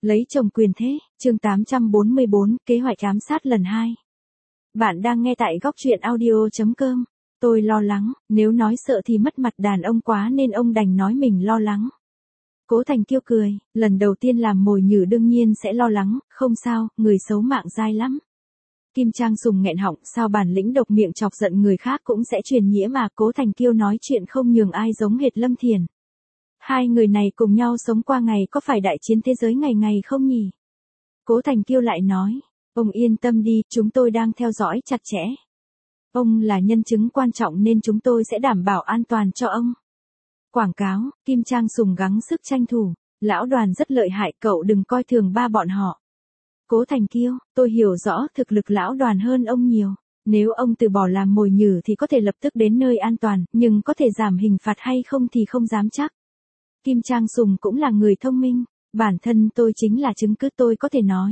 Lấy chồng quyền thế, chương 844, kế hoạch ám sát lần 2. Bạn đang nghe tại góc truyện audio.com. Tôi lo lắng, nếu nói sợ thì mất mặt đàn ông quá nên ông đành nói mình lo lắng. Cố Thành Kiêu cười, lần đầu tiên làm mồi nhử đương nhiên sẽ lo lắng, không sao, người xấu mạng dai lắm. Kim Trang Sùng nghẹn họng, sao bản lĩnh độc miệng chọc giận người khác cũng sẽ truyền nghĩa mà. Cố Thành Kiêu nói chuyện không nhường ai giống hệt Lâm Thiền. Hai người này cùng nhau sống qua ngày có phải đại chiến thế giới ngày ngày không nhỉ? Cố Thành Kiêu lại nói, ông yên tâm đi, chúng tôi đang theo dõi chặt chẽ. Ông là nhân chứng quan trọng nên chúng tôi sẽ đảm bảo an toàn cho ông. Quảng cáo, Kim Trang Sùng gắng sức tranh thủ, lão Đoàn rất lợi hại, cậu đừng coi thường ba bọn họ. Cố Thành Kiêu, tôi hiểu rõ thực lực lão Đoàn hơn ông nhiều. Nếu ông từ bỏ làm mồi nhử thì có thể lập tức đến nơi an toàn, nhưng có thể giảm hình phạt hay không thì không dám chắc. Kim Trang Sùng cũng là người thông minh, bản thân tôi chính là chứng cứ, tôi có thể nói.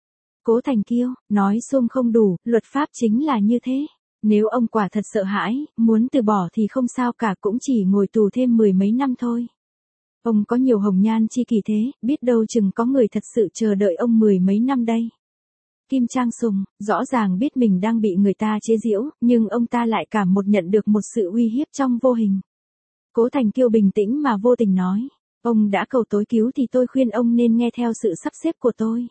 Cố Thành Kiêu, nói xuông không đủ, luật pháp chính là như thế. Nếu ông quả thật sợ hãi, muốn từ bỏ thì không sao cả, cũng chỉ ngồi tù thêm 10 mấy năm thôi. Ông có nhiều hồng nhan chi kỷ thế, biết đâu chừng có người thật sự chờ đợi ông 10 mấy năm đây. Kim Trang Sùng, rõ ràng biết mình đang bị người ta chế giễu, nhưng ông ta lại cảm nhận được một sự uy hiếp trong vô hình. Cố Thành Kiêu bình tĩnh mà vô tình nói, ông đã cầu tối cứu thì tôi khuyên ông nên nghe theo sự sắp xếp của tôi.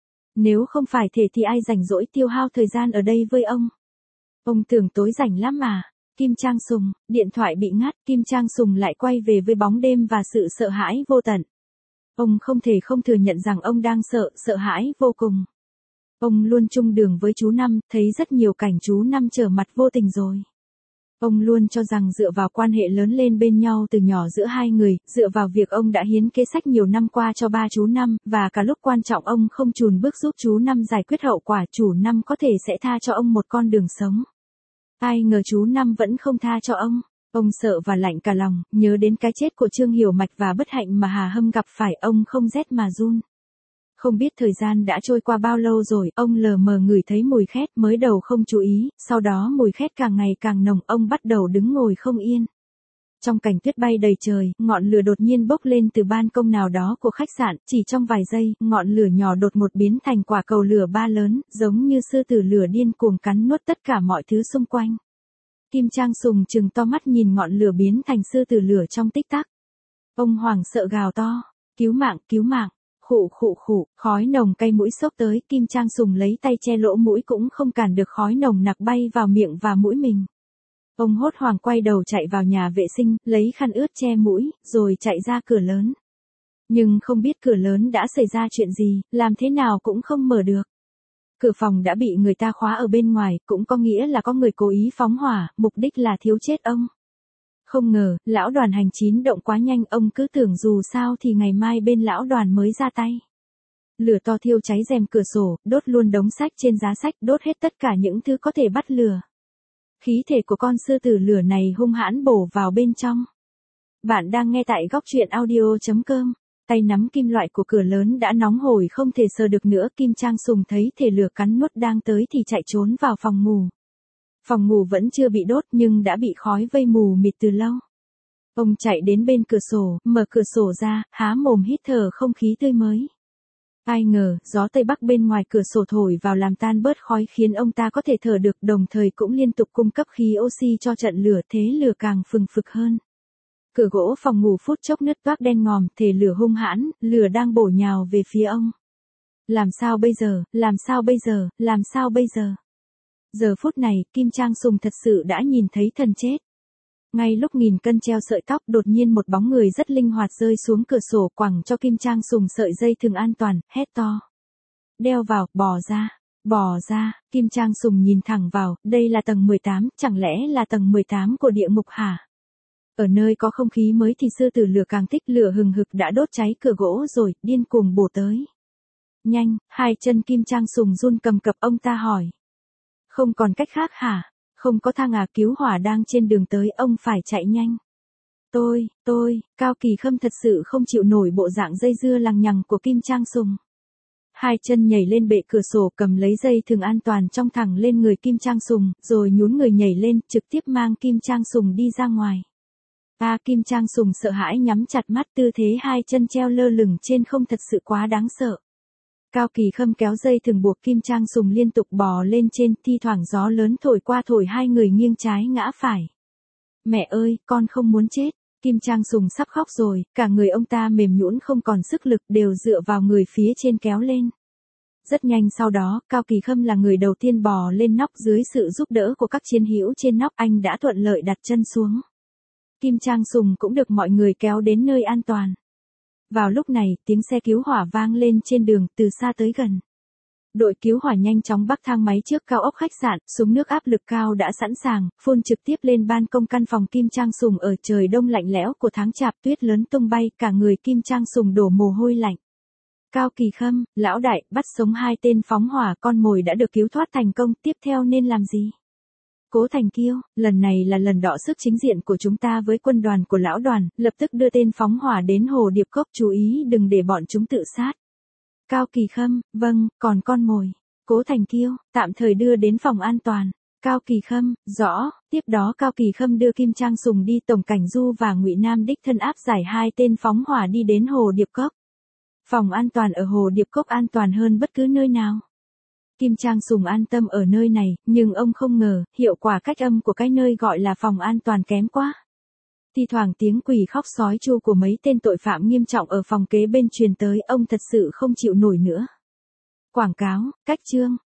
Nếu không phải thế thì ai rảnh rỗi tiêu hao thời gian ở đây với ông. Ông tưởng tối rảnh lắm mà. Kim Trang Sùng, điện thoại bị ngắt, Kim Trang Sùng lại quay về với bóng đêm và sự sợ hãi vô tận. Ông không thể không thừa nhận rằng ông đang sợ hãi vô cùng. Ông luôn chung đường với chú Năm, thấy rất nhiều cảnh chú Năm trở mặt vô tình rồi. Ông luôn cho rằng dựa vào quan hệ lớn lên bên nhau từ nhỏ giữa hai người, dựa vào việc ông đã hiến kế sách nhiều năm qua cho ba chú Năm, và cả lúc quan trọng ông không chùn bước giúp chú Năm giải quyết hậu quả, chú Năm có thể sẽ tha cho ông một con đường sống. Ai ngờ chú Năm vẫn không tha cho ông. Ông sợ và lạnh cả lòng, nhớ đến cái chết của Trương Hiểu Mạch và bất hạnh mà Hà Hâm gặp phải, ông không rét mà run. Không biết thời gian đã trôi qua bao lâu rồi, ông lờ mờ ngửi thấy mùi khét, mới đầu không chú ý, sau đó mùi khét càng ngày càng nồng, ông bắt đầu đứng ngồi không yên. Trong cảnh tuyết bay đầy trời, ngọn lửa đột nhiên bốc lên từ ban công nào đó của khách sạn, chỉ trong vài giây, ngọn lửa nhỏ đột ngột biến thành quả cầu lửa ba lớn, giống như sư tử lửa điên cuồng cắn nuốt tất cả mọi thứ xung quanh. Kim Trang Sùng trừng to mắt nhìn ngọn lửa biến thành sư tử lửa trong tích tắc. Ông hoảng sợ gào to, cứu mạng, cứu mạng. Khụ khụ khụ, khói nồng cay mũi xốc tới, Kim Trang Sùng lấy tay che lỗ mũi cũng không cản được khói nồng nặc bay vào miệng và mũi mình. Ông hốt hoảng quay đầu chạy vào nhà vệ sinh, lấy khăn ướt che mũi, rồi chạy ra cửa lớn. Nhưng không biết cửa lớn đã xảy ra chuyện gì, làm thế nào cũng không mở được. Cửa phòng đã bị người ta khóa ở bên ngoài, cũng có nghĩa là có người cố ý phóng hỏa, mục đích là thiếu chết ông. Không ngờ, lão Đoàn hành chín động quá nhanh, ông cứ tưởng dù sao thì ngày mai bên lão Đoàn mới ra tay. Lửa to thiêu cháy rèm cửa sổ, đốt luôn đống sách trên giá sách, đốt hết tất cả những thứ có thể bắt lửa. Khí thể của con sư tử lửa này hung hãn bổ vào bên trong. Bạn đang nghe tại góc truyện audio.com. Tay nắm kim loại của cửa lớn đã nóng hổi không thể sờ được nữa. Kim Trang Sùng thấy thể lửa cắn nuốt đang tới thì chạy trốn vào phòng ngủ. Phòng ngủ vẫn chưa bị đốt nhưng đã bị khói vây mù mịt từ lâu. Ông chạy đến bên cửa sổ, mở cửa sổ ra, há mồm hít thở không khí tươi mới. Ai ngờ, gió Tây Bắc bên ngoài cửa sổ thổi vào làm tan bớt khói khiến ông ta có thể thở được, đồng thời cũng liên tục cung cấp khí oxy cho trận lửa, thế lửa càng phừng phực hơn. Cửa gỗ phòng ngủ phút chốc nứt toác đen ngòm, thể lửa hung hãn, lửa đang bổ nhào về phía ông. Làm sao bây giờ, làm sao bây giờ, làm sao bây giờ? Giờ phút này, Kim Trang Sùng thật sự đã nhìn thấy thần chết. Ngay lúc nghìn cân treo sợi tóc, đột nhiên một bóng người rất linh hoạt rơi xuống cửa sổ, quẳng cho Kim Trang Sùng sợi dây thừng an toàn, hét to. Đeo vào, bỏ ra, Kim Trang Sùng nhìn thẳng vào, đây là tầng 18, chẳng lẽ là tầng 18 của địa ngục hả? Ở nơi có không khí mới thì sư tử lửa càng thích, lửa hừng hực đã đốt cháy cửa gỗ rồi, điên cuồng bổ tới. Nhanh, hai chân Kim Trang Sùng run cầm cập, ông ta hỏi. Không còn cách khác hả? Không có thang à, cứu hỏa đang trên đường tới, ông phải chạy nhanh. Cao Kỳ Khâm thật sự không chịu nổi bộ dạng dây dưa lằng nhằng của Kim Trang Sùng. Hai chân nhảy lên bệ cửa sổ, cầm lấy dây thừng an toàn trong thẳng lên người Kim Trang Sùng, rồi nhún người nhảy lên, trực tiếp mang Kim Trang Sùng đi ra ngoài. Kim Trang Sùng sợ hãi nhắm chặt mắt, tư thế hai chân treo lơ lửng trên không thật sự quá đáng sợ. Cao Kỳ Khâm kéo dây thừng buộc Kim Trang Sùng liên tục bò lên trên, thi thoảng gió lớn thổi qua thổi hai người nghiêng trái ngã phải. Mẹ ơi, con không muốn chết. Kim Trang Sùng sắp khóc rồi, cả người ông ta mềm nhũn không còn sức lực, đều dựa vào người phía trên kéo lên. Rất nhanh sau đó, Cao Kỳ Khâm là người đầu tiên bò lên nóc, dưới sự giúp đỡ của các chiến hữu trên nóc, anh đã thuận lợi đặt chân xuống. Kim Trang Sùng cũng được mọi người kéo đến nơi an toàn. Vào lúc này, tiếng xe cứu hỏa vang lên trên đường, từ xa tới gần. Đội cứu hỏa nhanh chóng bắc thang máy trước cao ốc khách sạn, súng nước áp lực cao đã sẵn sàng, phun trực tiếp lên ban công căn phòng Kim Trang Sùng. Ở trời đông lạnh lẽo của tháng chạp, tuyết lớn tung bay, cả người Kim Trang Sùng đổ mồ hôi lạnh. Cao Kỳ Khâm, lão đại, bắt sống 2 tên phóng hỏa, con mồi đã được cứu thoát thành công, tiếp theo nên làm gì? Cố Thành Kiêu, lần này là lần đọ sức chính diện của chúng ta với quân đoàn của lão đoàn, lập tức đưa tên phóng hỏa đến Hồ Điệp Cốc, chú ý đừng để bọn chúng tự sát. Cao Kỳ Khâm, vâng, còn con mồi. Cố Thành Kiêu, tạm thời đưa đến phòng an toàn. Cao Kỳ Khâm, rõ. Tiếp đó Cao Kỳ Khâm đưa Kim Trang Sùng đi, Tổng Cảnh Du và Ngụy Nam đích thân áp giải 2 tên phóng hỏa đi đến Hồ Điệp Cốc. Phòng an toàn ở Hồ Điệp Cốc an toàn hơn bất cứ nơi nào. Kim Trang Sùng an tâm ở nơi này, nhưng ông không ngờ, hiệu quả cách âm của cái nơi gọi là phòng an toàn kém quá. Thi thoảng tiếng quỷ khóc sói tru của mấy tên tội phạm nghiêm trọng ở phòng kế bên truyền tới, ông thật sự không chịu nổi nữa. Quảng cáo, cách chương.